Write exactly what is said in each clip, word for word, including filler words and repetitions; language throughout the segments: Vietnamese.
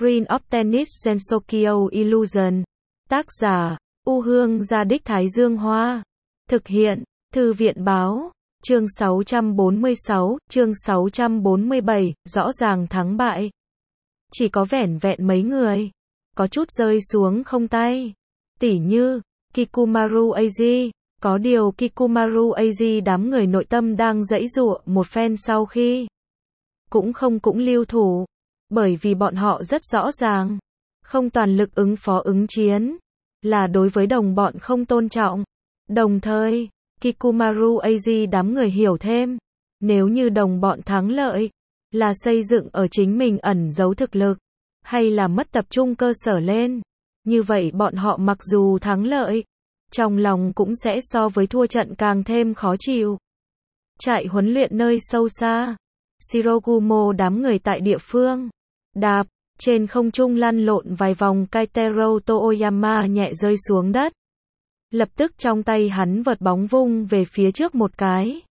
Green of Tennis Gensokyo Illusion. Tác giả, U Hương Gia Đích Thái Dương Hoa. Thực hiện, Thư viện Báo. Chương sáu trăm bốn mươi sáu, chương sáu trăm bốn mươi bảy, rõ ràng thắng bại. Chỉ có vẻn vẹn mấy người. Có chút rơi xuống không tay. Tỉ như, Kikumaru Eiji. Có điều Kikumaru Eiji đám người nội tâm đang giãy giụa một phen sau khi cũng không cũng lưu thủ. Bởi vì bọn họ rất rõ ràng. Không toàn lực ứng phó ứng chiến. Là đối với đồng bọn không tôn trọng. Đồng thời, Kikumaru Eiji đám người hiểu thêm. Nếu như đồng bọn thắng lợi, là xây dựng ở chính mình ẩn giấu thực lực, hay là mất tập trung cơ sở lên. Như vậy bọn họ mặc dù thắng lợi, trong lòng cũng sẽ so với thua trận càng thêm khó chịu. Trại huấn luyện nơi sâu xa. Shirogumo đám người tại địa phương. Đạp, trên không trung lăn lộn vài vòng, Keitaro Toyama nhẹ rơi xuống đất. Lập tức trong tay hắn vợt bóng vung về phía trước một cái.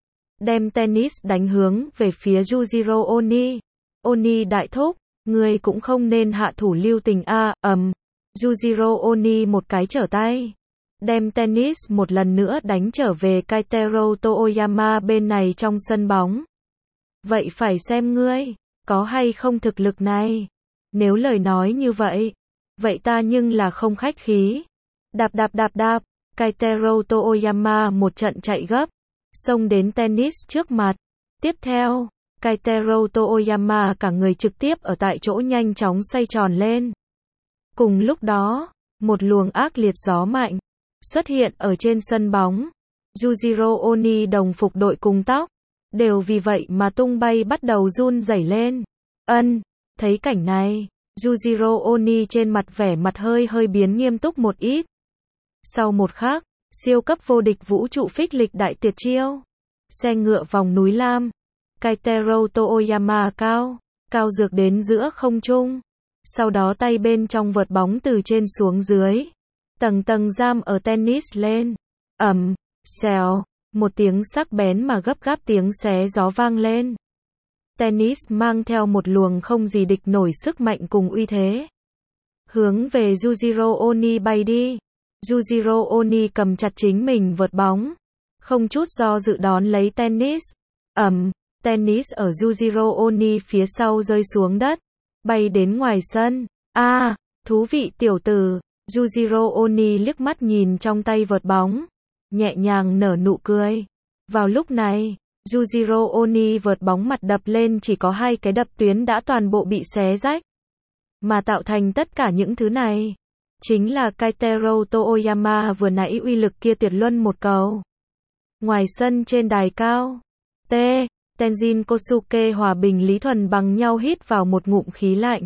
Đem tennis đánh hướng về phía Yujiro Oni. Oni đại thúc, người cũng không nên hạ thủ lưu tình a, ầm. Yujiro Oni một cái trở tay. Đem tennis một lần nữa đánh trở về Keitaro Toyama bên này trong sân bóng. Vậy phải xem ngươi, có hay không thực lực này. Nếu lời nói như vậy, vậy ta nhưng là không khách khí. Đạp đạp đạp đạp, Keitaro Toyama một trận chạy gấp, xông đến tennis trước mặt. Tiếp theo, Keitaro Toyama cả người trực tiếp ở tại chỗ nhanh chóng xoay tròn lên. Cùng lúc đó, một luồng ác liệt gió mạnh xuất hiện ở trên sân bóng. Yujiro Oni đồng phục đội cùng tóc, đều vì vậy mà tung bay bắt đầu run rẩy lên. Ân, thấy cảnh này, Yujiro Oni trên mặt vẻ mặt hơi hơi biến nghiêm túc một ít. Sau một khắc, siêu cấp vô địch vũ trụ phích lịch đại tuyệt chiêu. Xe ngựa vòng núi Lam. Keitaro Toyama cao, cao dược đến giữa không trung. Sau đó tay bên trong vợt bóng từ trên xuống dưới. Tầng tầng giam ở tennis lên. Ầm, xèo, một tiếng sắc bén mà gấp gáp tiếng xé gió vang lên. Tennis mang theo một luồng không gì địch nổi sức mạnh cùng uy thế. Hướng về Yujiro Oni bay đi. Yujiro Oni cầm chặt chính mình vợt bóng. Không chút do dự đón lấy tennis. Ầm, tennis ở Yujiro Oni phía sau rơi xuống đất. Bay đến ngoài sân. A, à, thú vị tiểu tử. Yujiro Oni liếc mắt nhìn trong tay vợt bóng. Nhẹ nhàng nở nụ cười. Vào lúc này, Yujiro Oni vợt bóng mặt đập lên chỉ có hai cái đập tuyến đã toàn bộ bị xé rách. Mà tạo thành tất cả những thứ này, chính là Keitaro Toyama vừa nãy uy lực kia tuyệt luân một cầu. Ngoài sân trên đài cao, T, Tenjin Kosuke hòa bình Lý Thuần bằng nhau hít vào một ngụm khí lạnh.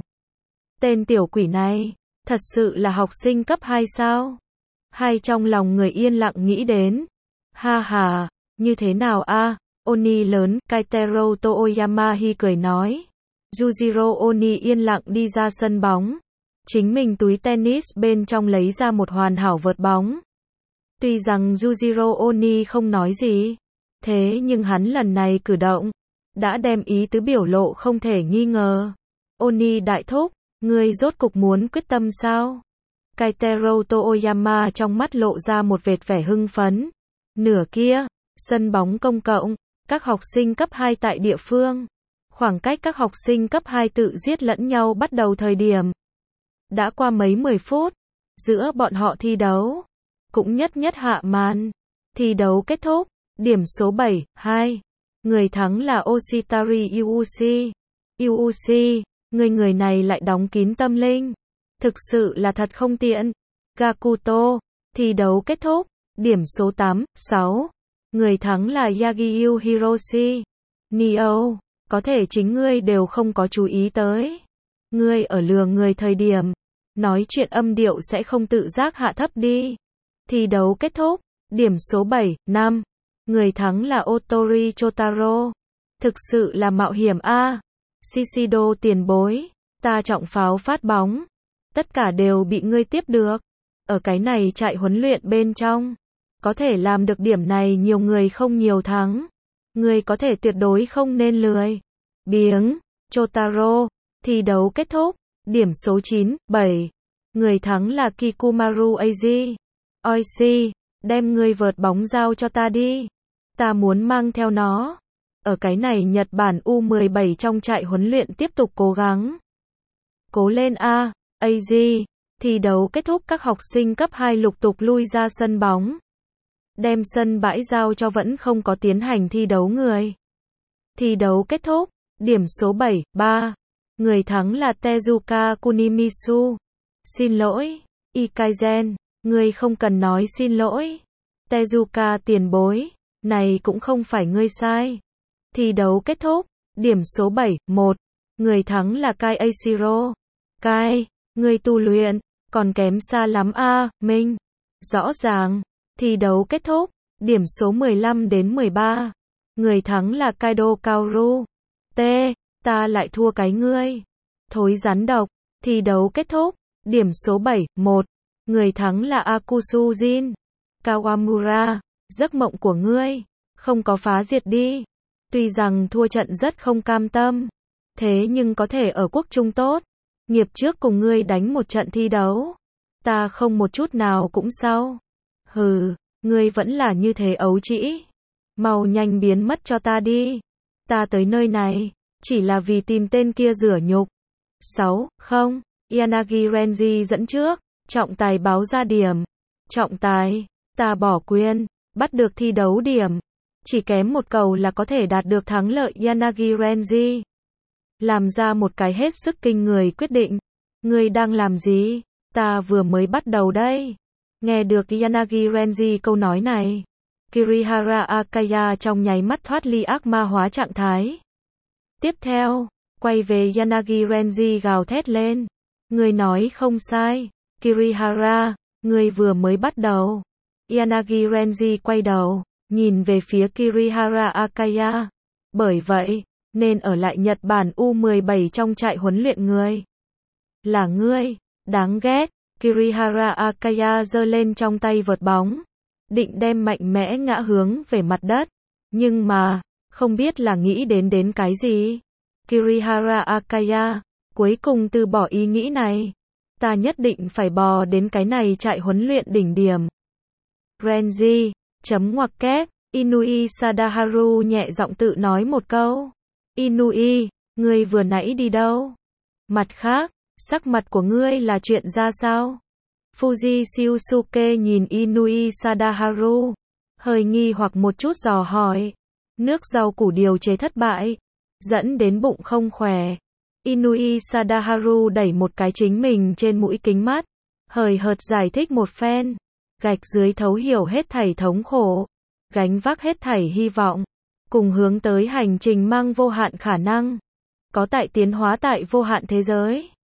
Tên tiểu quỷ này, thật sự là học sinh cấp hai sao? Hai trong lòng người yên lặng nghĩ đến. Ha ha, như thế nào a? Oni lớn, Keitaro Toyama hi cười nói. Yujiro Oni yên lặng đi ra sân bóng. Chính mình túi tennis bên trong lấy ra một hoàn hảo vợt bóng. Tuy rằng Yujiro Oni không nói gì, thế nhưng hắn lần này cử động đã đem ý tứ biểu lộ không thể nghi ngờ. Oni đại thúc, ngươi rốt cục muốn quyết tâm sao? Keitaro Toyama trong mắt lộ ra một vệt vẻ hưng phấn. Nửa kia, sân bóng công cộng, các học sinh cấp hai tại địa phương. Khoảng cách các học sinh cấp hai tự giết lẫn nhau bắt đầu thời điểm. Đã qua mấy mười phút, giữa bọn họ thi đấu, cũng nhất nhất hạ màn. Thi đấu kết thúc, điểm số bảy, hai. Người thắng là Oshitari Yuuchi. Yuuchi, người người này lại đóng kín tâm linh. Thực sự là thật không tiện. Gakuto, thi đấu kết thúc, điểm số tám, sáu. Người thắng là Yagyu Hiroshi. Nio, có thể chính ngươi đều không có chú ý tới. Ngươi ở lừa người thời điểm, nói chuyện âm điệu sẽ không tự giác hạ thấp đi. Thi đấu kết thúc, điểm số bảy, năm. Người thắng là Otori Chotaro. Thực sự là mạo hiểm a. À. Shishido tiền bối, ta trọng pháo phát bóng. Tất cả đều bị ngươi tiếp được. Ở cái này trại huấn luyện bên trong, có thể làm được điểm này nhiều người không nhiều thắng. Ngươi có thể tuyệt đối không nên lười biếng. Chotaro, thi đấu kết thúc, điểm số chín, bảy. Người thắng là Kikumaru Aji. Oishi, đem người vợt bóng giao cho ta đi. Ta muốn mang theo nó. Ở cái này Nhật Bản U mười bảy trong trại huấn luyện tiếp tục cố gắng. Cố lên a, Aji. Thi đấu kết thúc, các học sinh cấp hai lục tục lui ra sân bóng. Đem sân bãi giao cho vẫn không có tiến hành thi đấu người. Thi đấu kết thúc, điểm số bảy, ba. Người thắng là Tezuka Kunimisu. Xin lỗi, Ikaizen, ngươi không cần nói xin lỗi. Tezuka tiền bối, này cũng không phải ngươi sai. Thi đấu kết thúc, điểm số bảy, một. Người thắng là Kai Ashiro. Kai, ngươi tu luyện, còn kém xa lắm a, Minh. Rõ ràng, thi đấu kết thúc, điểm số mười lăm đến mười ba. Người thắng là Kaido Kaoru. T, ta lại thua cái ngươi. Thối rắn độc, thi đấu kết thúc, điểm số bảy, một. Người thắng là Akusu Jin. Kawamura, giấc mộng của ngươi, không có phá diệt đi. Tuy rằng thua trận rất không cam tâm, thế nhưng có thể ở quốc trung tốt. Nghiệp trước cùng ngươi đánh một trận thi đấu, ta không một chút nào cũng sao. Hừ, ngươi vẫn là như thế ấu trĩ. Mau nhanh biến mất cho ta đi. Ta tới nơi này, chỉ là vì tìm tên kia rửa nhục. sáu, không, Yanagi Renji dẫn trước, trọng tài báo ra điểm. Trọng tài, ta bỏ quyền, bắt được thi đấu điểm. Chỉ kém một cầu là có thể đạt được thắng lợi. Yanagi Renji làm ra một cái hết sức kinh người quyết định. Ngươi đang làm gì? Ta vừa mới bắt đầu đây. Nghe được Yanagi Renji câu nói này, Kirihara Akaya trong nháy mắt thoát ly ác ma hóa trạng thái. Tiếp theo, quay về Yanagi Renji gào thét lên. Ngươi nói không sai, Kirihara, ngươi vừa mới bắt đầu. Yanagi Renji quay đầu, nhìn về phía Kirihara Akaya. Bởi vậy, nên ở lại Nhật Bản U mười bảy trong trại huấn luyện người. Là ngươi, đáng ghét. Kirihara Akaya giơ lên trong tay vợt bóng, định đem mạnh mẽ ngã hướng về mặt đất. Nhưng mà, không biết là nghĩ đến đến cái gì. Kirihara Akaya cuối cùng từ bỏ ý nghĩ này. Ta nhất định phải bò đến cái này trại huấn luyện đỉnh điểm. Renji, chấm ngoặc kép, Inui Sadaharu nhẹ giọng tự nói một câu. Inui, ngươi vừa nãy đi đâu? Mặt khác, sắc mặt của ngươi là chuyện ra sao? Fuji Shiusuke nhìn Inui Sadaharu, hơi nghi hoặc một chút dò hỏi. Nước rau củ điều chế thất bại, dẫn đến bụng không khỏe. Inui Sadaharu đẩy một cái chính mình trên mũi kính mắt, hời hợt giải thích một phen. Gạch dưới thấu hiểu hết thảy thống khổ, gánh vác hết thảy hy vọng, cùng hướng tới hành trình mang vô hạn khả năng. Có tại tiến hóa tại vô hạn thế giới.